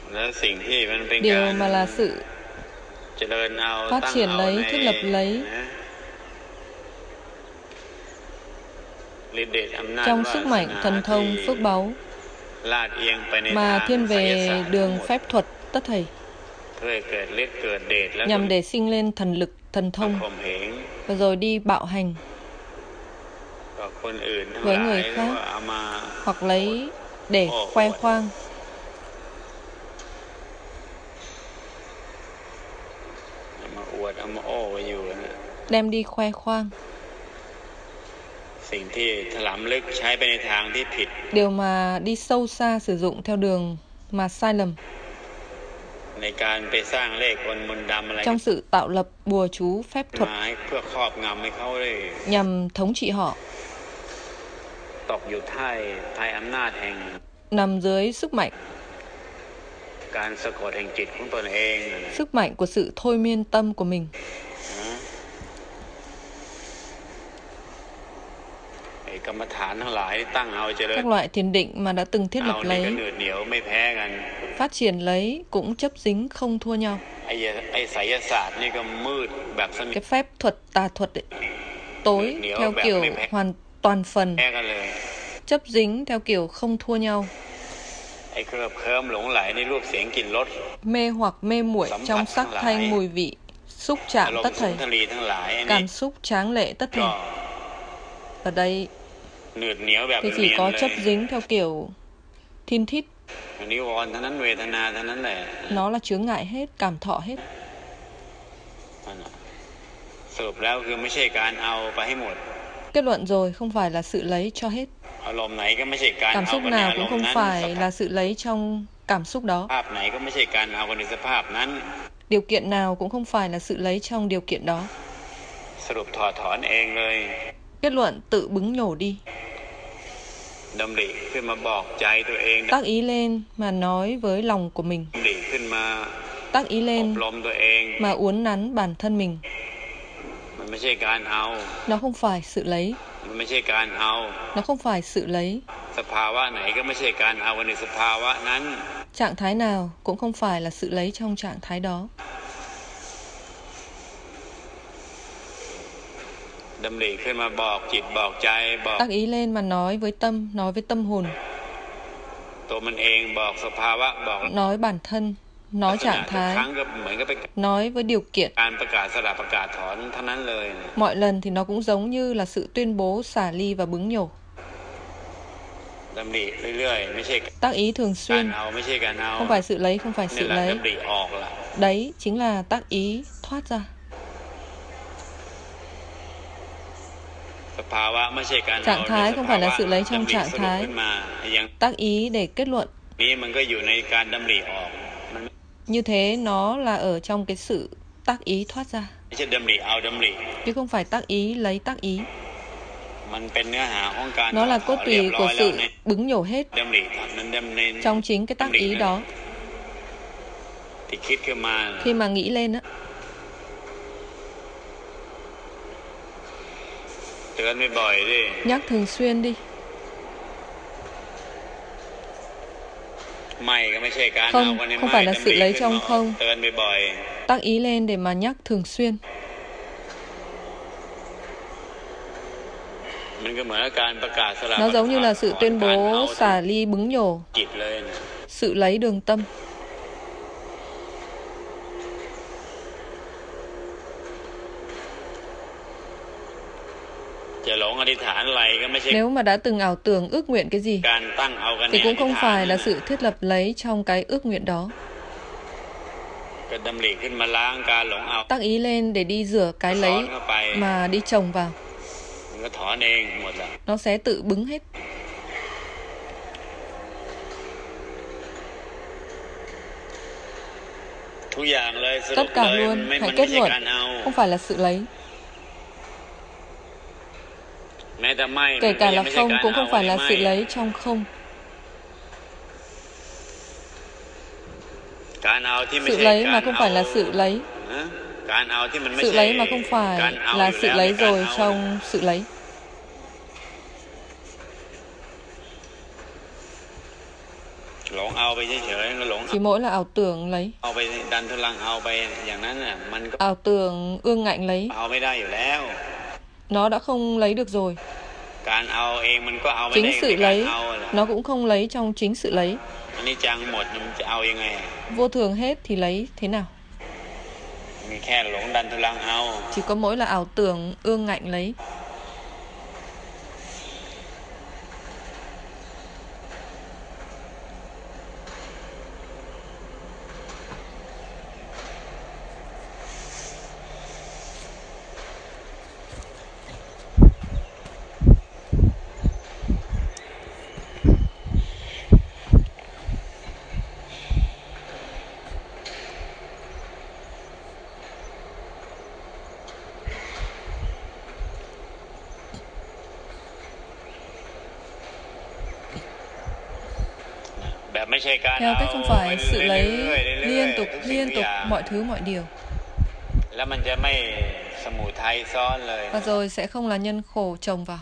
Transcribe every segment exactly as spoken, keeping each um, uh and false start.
Điều mà là sự phát triển lấy, thiết lập lấy trong sức mạnh, thần thông, phước báu mà thiên về đường phép thuật tất thảy, nhằm để sinh lên thần lực, thần thông, và rồi đi bạo hành với người khác, hoặc lấy để khoe khoang. Đem đi khoe khoang. Điều mà đi sâu xa sử dụng theo đường mà sai lầm, trong sự tạo lập bùa chú phép thuật nhằm thống trị họ, nằm dưới sức mạnh sức mạnh của sự thôi miên tâm của mình. Các loại thiền định mà đã từng thiết lập lấy, phát triển lấy, cũng chấp dính không thua nhau. Cái phép thuật tà thuật ấy, tối theo kiểu hoàn toàn phần, chấp dính theo kiểu không thua nhau. Mê hoặc mê muội trong sắc thanh mùi vị, xúc chạm tất thảy, cảm xúc tráng lệ tất thảy. Ở đây thì chỉ có chấp dính theo kiểu thiên thít. Nó là chướng ngại hết, cảm thọ hết. Kết luận rồi, không phải là sự lấy cho hết. Cảm xúc nào cũng không phải là sự lấy trong cảm xúc đó. Điều kiện nào cũng không phải là sự lấy trong điều kiện đó. Kết luận tự bứng nhổ đi. Tác ý lên mà nói với lòng của mình. Tác ý lên mà uốn nắn bản thân mình. Nó không phải sự lấy. Nó không phải sự lấy. Trạng thái nào cũng không phải là sự lấy trong trạng thái đó. Tác ý lên mà nói với tâm, nói với tâm hồn, nói bản thân, nói trạng thái, nói với điều kiện. Mọi lần thì nó cũng giống như là sự tuyên bố xả ly và bứng nhổ. Tác ý thường xuyên, không phải sự lấy, không phải sự lấy. Đấy chính là tác ý thoát ra. Trạng thái không phải là sự lấy trong trạng thái. Tác ý để kết luận. Như thế nó là ở trong cái sự tác ý thoát ra, chứ không phải tác ý lấy tác ý. Nó là cốt tùy của sự bứng nhổ hết trong chính cái tác ý đó. Khi mà nghĩ lên á, nhắc thường xuyên đi. Không, không phải là sự lấy trong không. Tác ý lên để mà nhắc thường xuyên. Nó giống như là sự tuyên bố xả ly bứng nhổ, sự lấy đường tâm. Nếu mà đã từng ảo tưởng ước nguyện cái gì thì cũng không phải là sự thiết lập lấy trong cái ước nguyện đó. Tác ý lên để đi rửa cái lấy mà đi trồng vào, nó sẽ tự bứng hết. Tất cả luôn, hãy kết luận, không phải là sự lấy. Kể cả là không cũng không phải là sự lấy trong không. Sự lấy mà không phải là sự lấy. Sự lấy mà không phải là sự lấy rồi trong sự lấy. Chỉ mỗi là ảo tưởng lấy. Ảo tưởng ương ngạnh lấy. Nó đã không lấy được rồi. Chính sự lấy, nó cũng không lấy trong chính sự lấy. Vô thường hết thì lấy thế nào? Chỉ có mỗi là ảo tưởng ương ngạnh lấy. Theo cách không phải sự lấy liên tục, liên tục mọi thứ mọi điều. Và rồi sẽ không là nhân khổ chồng vào.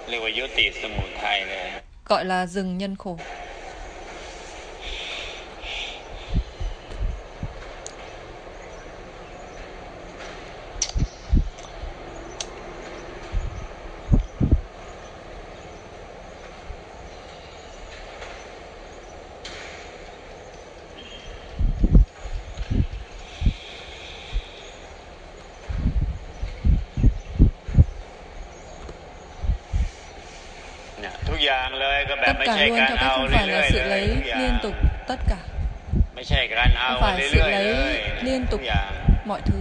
Gọi là dừng nhân khổ. Tất cả luôn theo cách không phải là sự lấy liên tục tất cả. Không phải sự lấy liên tục mọi thứ.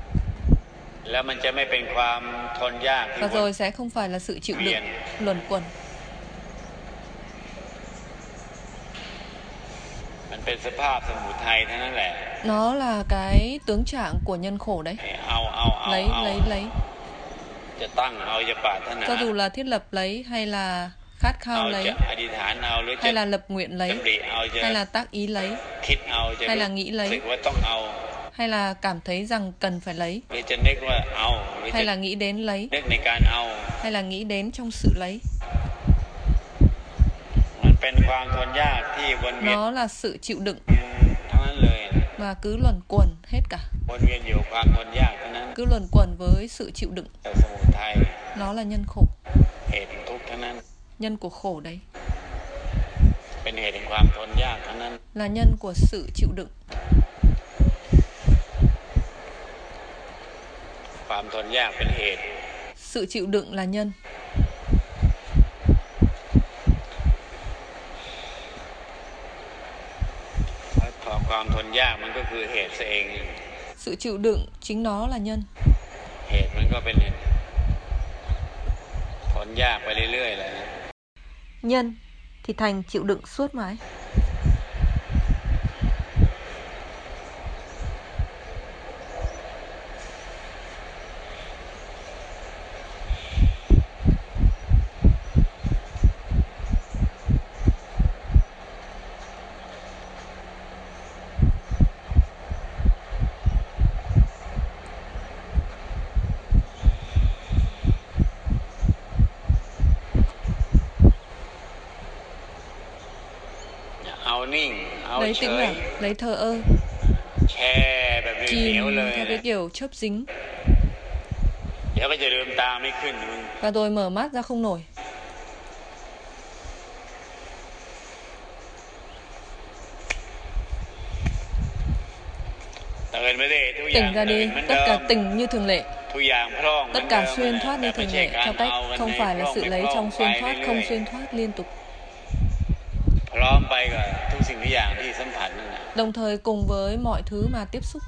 Và rồi sẽ không phải là sự chịu đựng luẩn quẩn. Nó là cái tướng trạng của nhân khổ đấy. Lấy, lấy, lấy. Cho dù là thiết lập lấy hay là khát khao lấy, hay là lập nguyện lấy, hay là tác ý lấy, hay là nghĩ lấy, hay là cảm thấy rằng cần phải lấy, hay là nghĩ đến lấy, hay là nghĩ đến trong sự lấy. Nó là sự chịu đựng và cứ luẩn quẩn hết cả. Cứ luẩn quẩn với sự chịu đựng. Nó là nhân khổ. Nhân của khổ đấy. Là nhân của sự chịu đựng. Sự chịu đựng là nhân. Sự chịu đựng chính nó là nhân. Nhân thì thành chịu đựng suốt mãi. Lấy tĩnh lặng, lấy thờ ơ, chìm theo cái kiểu chớp dính. Và rồi mở mắt ra không nổi. Tỉnh ra đi, tất cả tỉnh như thường lệ. Tất cả xuyên thoát như thường lệ, theo cách không phải là sự lấy trong xuyên thoát, không xuyên thoát liên tục. Đồng thời cùng với mọi thứ mà tiếp xúc.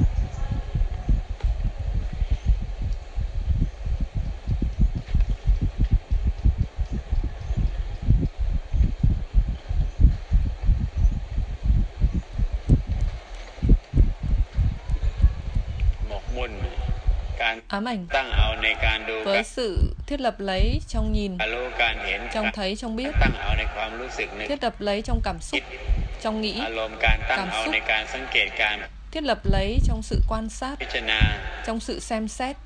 Ám ảnh với sự thiết lập lấy trong nhìn, trong thấy, trong biết, thiết lập lấy trong cảm xúc, trong nghĩ, cảm xúc, thiết lập lấy trong sự quan sát, trong sự xem xét.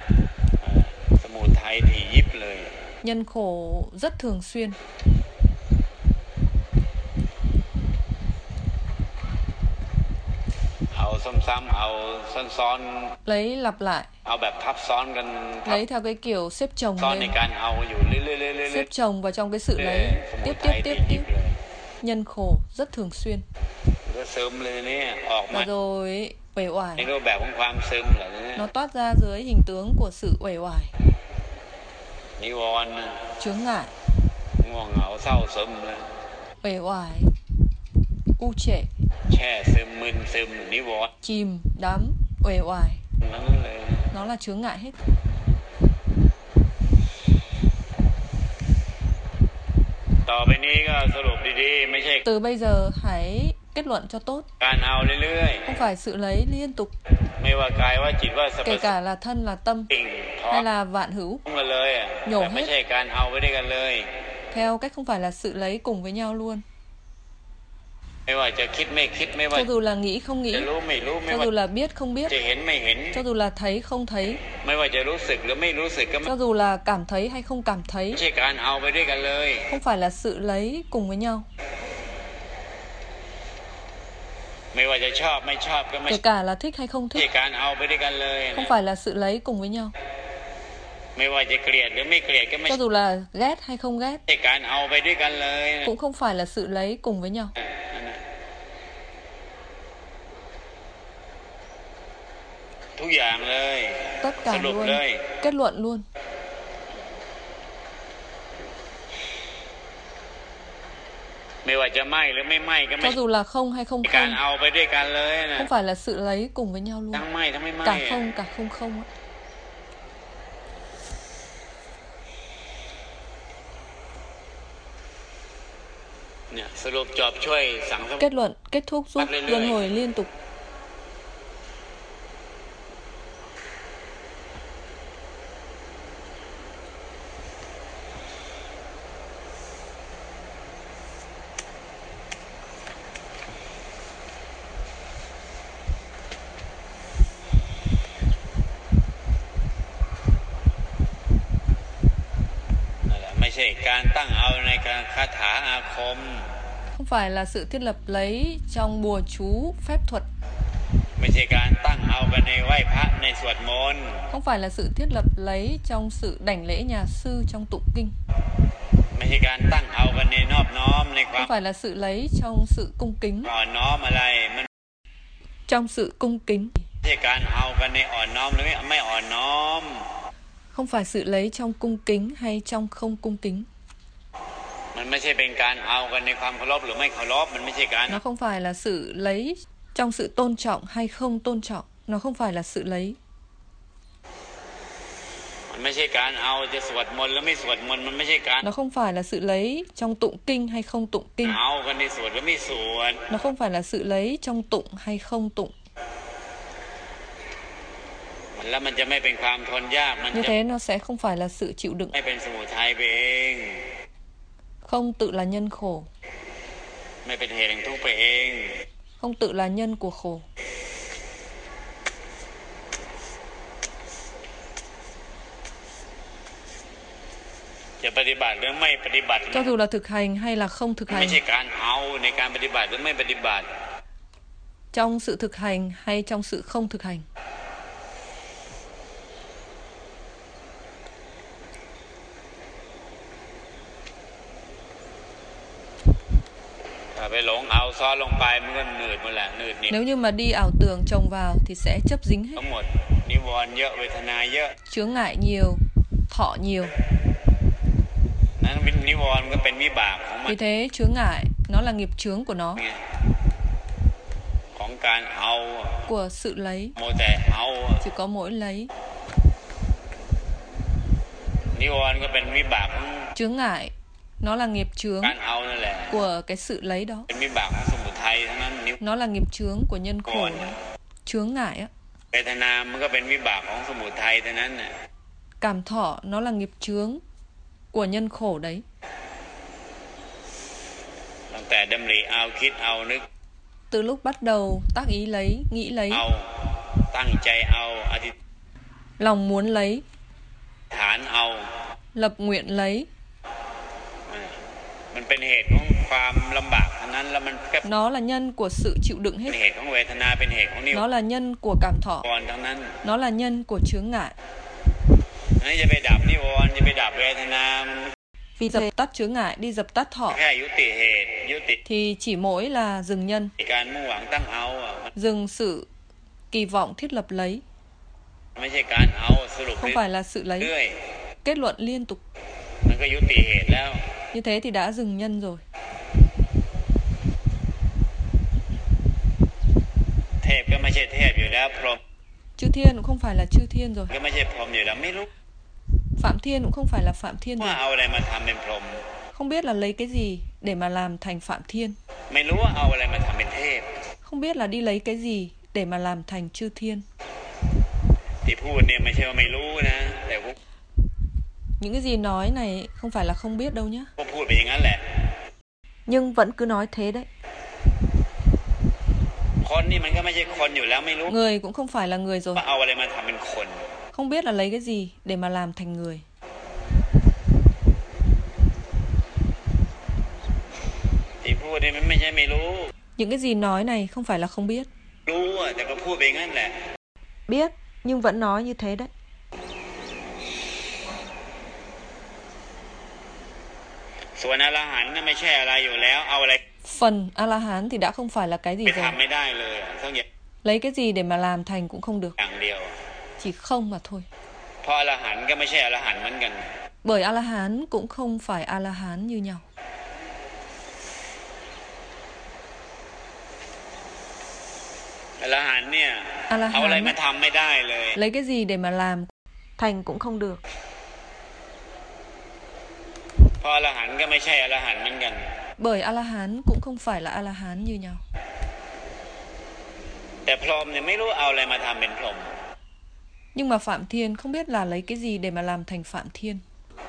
Nhân khổ rất thường xuyên. lấy lặp lại, lấy theo cái kiểu xếp chồng lên, xếp chồng vào trong cái sự lấy, tiếp tiếp tiếp tiếp, nhân khổ rất thường xuyên. Và rồi uể oải, nó toát ra dưới hình tướng của sự uể oải, chướng ngại, uể oải, u trệ, chìm đắm, uể oải, nó là chướng ngại hết. Từ bây giờ hãy kết luận cho tốt. Không phải sự lấy liên tục, kể cả là thân là tâm hay là vạn hữu, nhổ hết theo cách không phải là sự lấy cùng với nhau luôn. Cho dù là nghĩ không nghĩ, cho dù là biết không biết, cho dù là thấy không thấy, cho dù là cảm thấy hay không cảm thấy, không phải là sự lấy cùng với nhau. Kể cả là thích hay không thích, không phải là sự lấy cùng với nhau. Cho dù là ghét hay không ghét, cũng không phải là sự lấy cùng với nhau. Tất cả luôn, kết luận luôn. Cho dù là không hay không không, không phải là sự lấy cùng với nhau luôn. Cả không, cả không không. Kết luận, kết thúc giúp luân hồi liên tục. Không phải là sự thiết lập lấy trong bùa chú phép thuật. Không phải là sự thiết lập lấy trong sự đảnh lễ nhà sư trong tụng kinh. Không phải là sự lấy trong sự cung kính. Trong sự cung kính. Không phải sự lấy trong cung kính hay trong không cung kính. Nó không phải là sự lấy trong sự tôn trọng hay không tôn trọng. Nó không phải là sự lấy. Nó không phải là sự lấy trong tụng kinh hay không tụng kinh. Nó không phải là sự lấy trong tụng hay không tụng. Như thế nó sẽ không phải là sự chịu đựng. Không tự là nhân khổ. Không tự là nhân của khổ. Cho dù là thực hành hay là không thực hành, trong sự thực hành hay trong sự không thực hành. Nếu như mà đi ảo tưởng chồng vào thì sẽ chấp dính hết. Chướng ngại nhiều, thọ nhiều. Vì thế chướng ngại nó là nghiệp chướng của nó, của sự lấy. Chỉ có mỗi lấy. Chướng ngại nó là nghiệp chướng của cái sự lấy đó. Nó là nghiệp chướng của nhân khổ đó. Chướng ngại á. Cảm thọ nó là nghiệp chướng của nhân khổ đấy. Từ lúc bắt đầu tác ý lấy, nghĩ lấy, lòng muốn lấy, lập nguyện lấy, Nó là nhân của sự chịu đựng hết. Nó là nhân của cảm thọ. Nó là nhân của chướng ngại. Vì dập tắt chướng ngại, đi dập tắt thọ thì chỉ mỗi là dừng nhân, dừng sự kỳ vọng thiết lập lấy. Không phải là sự lấy, kết luận liên tục. Như thế thì đã dừng nhân rồi. Chư thiên cũng không phải là chư thiên rồi. Phạm thiên cũng không phải là phạm thiên rồi. Không biết là lấy cái gì để mà làm thành phạm thiên. Không biết là đi lấy cái gì để mà làm thành chư thiên. Những cái gì nói này không phải là không biết đâu nhé. Nhưng vẫn cứ nói thế đấy. Người cũng không phải là người rồi. Không biết là lấy cái gì để mà làm thành người. Những cái gì nói này không phải là không biết. Biết nhưng vẫn nói như thế đấy. Phần A-la-hán thì đã không phải là cái gì rồi. Lấy cái gì để mà làm thành cũng không được. Chỉ không mà thôi. Bởi A-la-hán cũng không phải A-la-hán như nhau. A-la-hán lấy cái gì để mà làm thành cũng không được. Bởi A-la-hán cũng không phải là A-la-hán như nhau. Nhưng mà Phạm Thiên không biết là lấy cái gì để mà làm thành Phạm Thiên.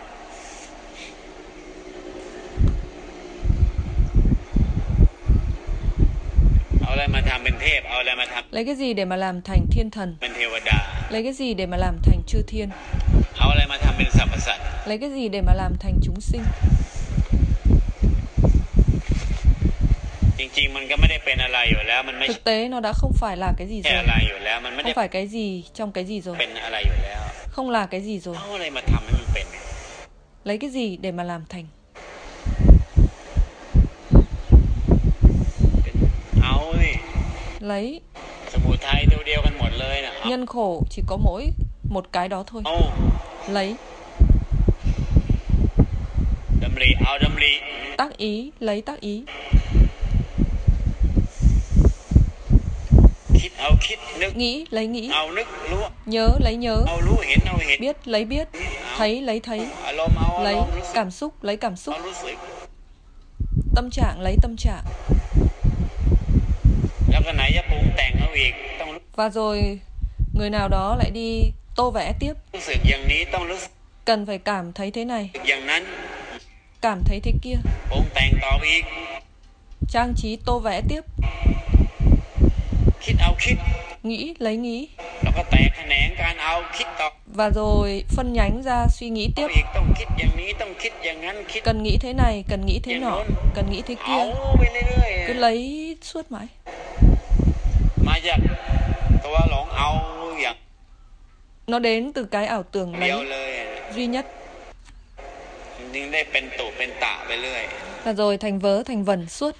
Lấy cái gì để mà làm thành thiên thần. Lấy cái gì để mà làm thành chư thiên. Lấy cái gì để mà làm thành chúng sinh. Thực tế nó đã không phải là cái gì rồi. Không phải cái gì trong cái gì rồi. Không là cái gì rồi. Lấy cái gì để mà làm thành. Lấy. Nhân khổ chỉ có mỗi một cái đó thôi. Lấy. Tác ý, lấy tác ý. Nghĩ, lấy nghĩ. Nhớ, lấy nhớ. Biết, lấy biết. Thấy, lấy thấy. Lấy cảm xúc, lấy cảm xúc. Tâm trạng, lấy tâm trạng. Và rồi người nào đó lại đi tô vẽ tiếp. Cần phải cảm thấy thế này, cảm thấy thế kia. Trang trí tô vẽ tiếp. Nghĩ, lấy nghĩ. Và rồi phân nhánh ra suy nghĩ tiếp. Cần nghĩ thế này, cần nghĩ thế nọ, cần nghĩ thế kia. Cứ lấy suốt mãi. Nó đến từ cái ảo tưởng lấy duy nhất. Và rồi thành vớ thành vẩn suốt.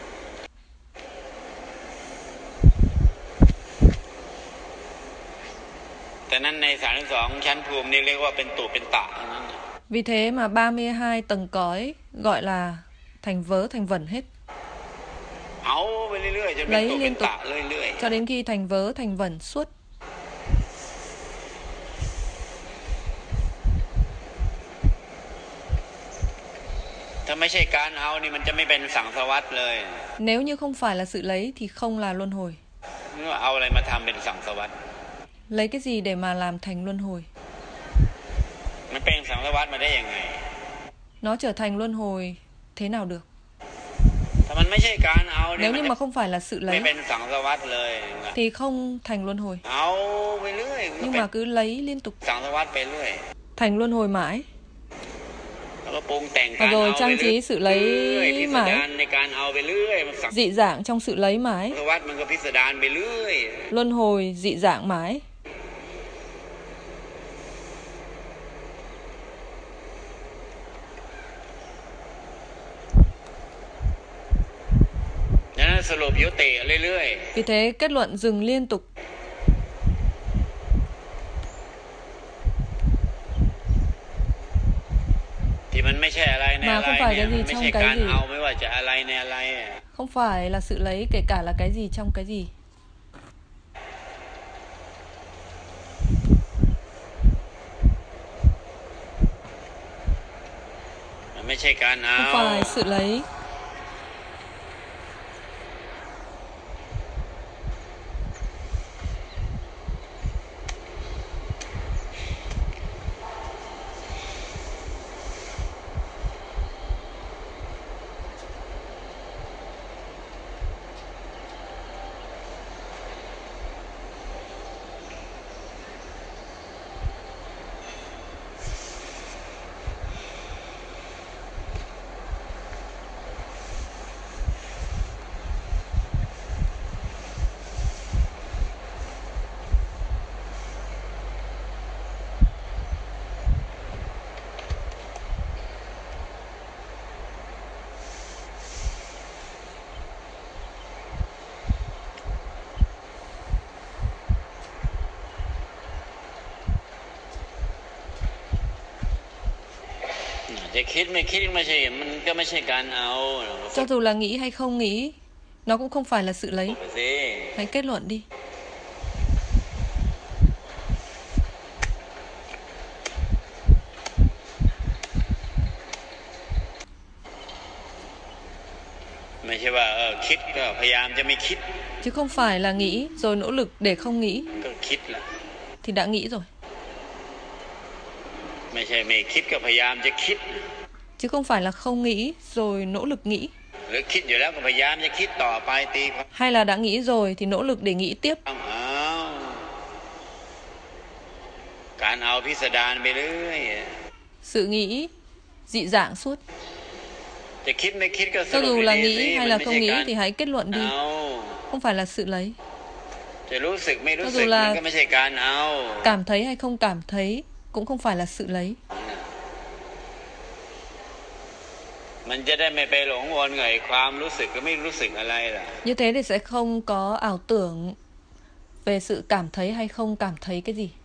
Vì thế mà ba mươi hai tầng cõi gọi là thành vớ thành vẩn hết. Lấy liên tục cho đến khi thành vớ thành vẩn suốt. Nếu như không phải là sự lấy thì không là luân hồi. Lấy cái gì để mà làm thành luân hồi? Nó trở thành luân hồi thế nào được? Nếu như mà không phải là sự lấy thì không thành luân hồi. Nhưng mà cứ lấy liên tục thành luân hồi mãi. Và rồi trang trí sự lấy mãi, dị dạng trong sự lấy mãi, luân hồi dị dạng mãi. Vì thế kết luận dừng liên tục. Mà không phải cái gì trong cái gì. Không phải là sự lấy kể cả là cái gì trong cái gì. Không phải sự lấy. Cho dù là nghĩ hay không nghĩ, nó cũng không phải là sự lấy. Hãy kết luận đi. Chứ không phải là nghĩ rồi nỗ lực để không nghĩ. Thì đã nghĩ rồi. Chứ không phải là không nghĩ rồi nỗ lực nghĩ. Hay là đã nghĩ rồi thì nỗ lực để nghĩ tiếp. Sự nghĩ dị dạng suốt. Cho dù là nghĩ hay là không nghĩ thì hãy kết luận đi. Không phải là sự lấy. Cho dù là cảm thấy hay không cảm thấy cũng không phải là sự lấy. Như thế thì sẽ không có ảo tưởng về sự cảm thấy hay không cảm thấy cái gì.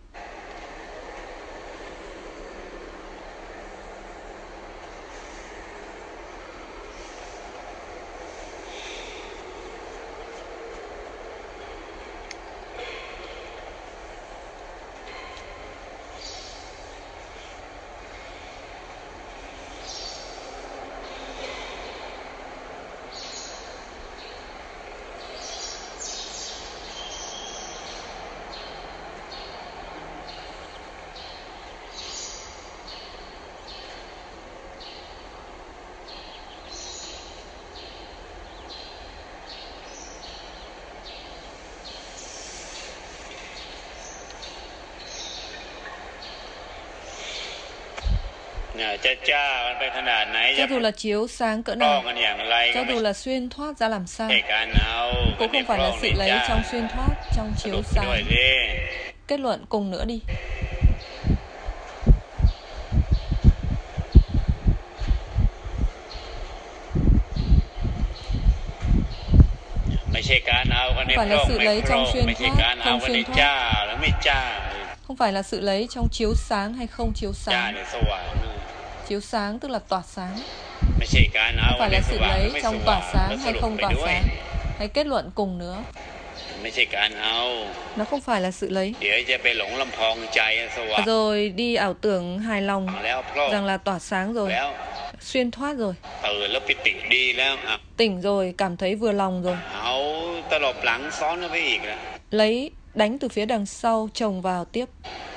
Cho dù là chiếu sáng cỡ nào, cho dù là xuyên thoát ra làm sao, cũng không phải là sự lấy trong xuyên thoát, trong chiếu sáng. Kết luận cùng nữa đi. Không phải là sự lấy trong xuyên thoát, không xuyên thoát. Không phải là sự lấy trong chiếu sáng hay không chiếu sáng. Chiếu sáng tức là tỏa sáng. Không phải là sự lấy trong tỏa sáng hay không tỏa sáng. Hãy kết luận cùng nữa. Nó không phải là sự lấy. Rồi đi ảo tưởng hài lòng rằng là tỏa sáng rồi, xuyên thoát rồi, tỉnh rồi, cảm thấy vừa lòng rồi. Lấy đánh từ phía đằng sau chồng vào tiếp.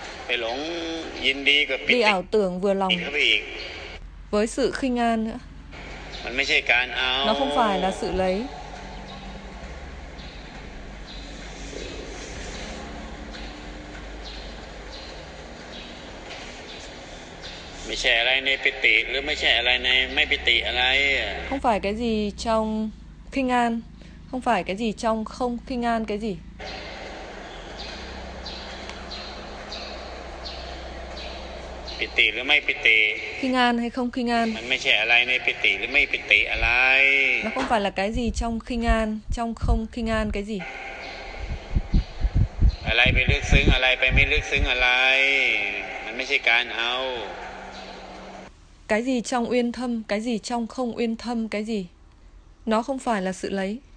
Đi ảo tưởng vừa lòng với sự khinh an nữa. Nó không phải là sự lấy. Không phải cái gì trong khinh an, không phải cái gì trong không khinh an cái gì. Khinh an hay không khinh an. Nó không phải là cái gì trong khinh an, trong không khinh an cái gì. Cái gì trong uyên thâm, cái gì trong không uyên thâm cái gì. Nó không phải là sự lấy.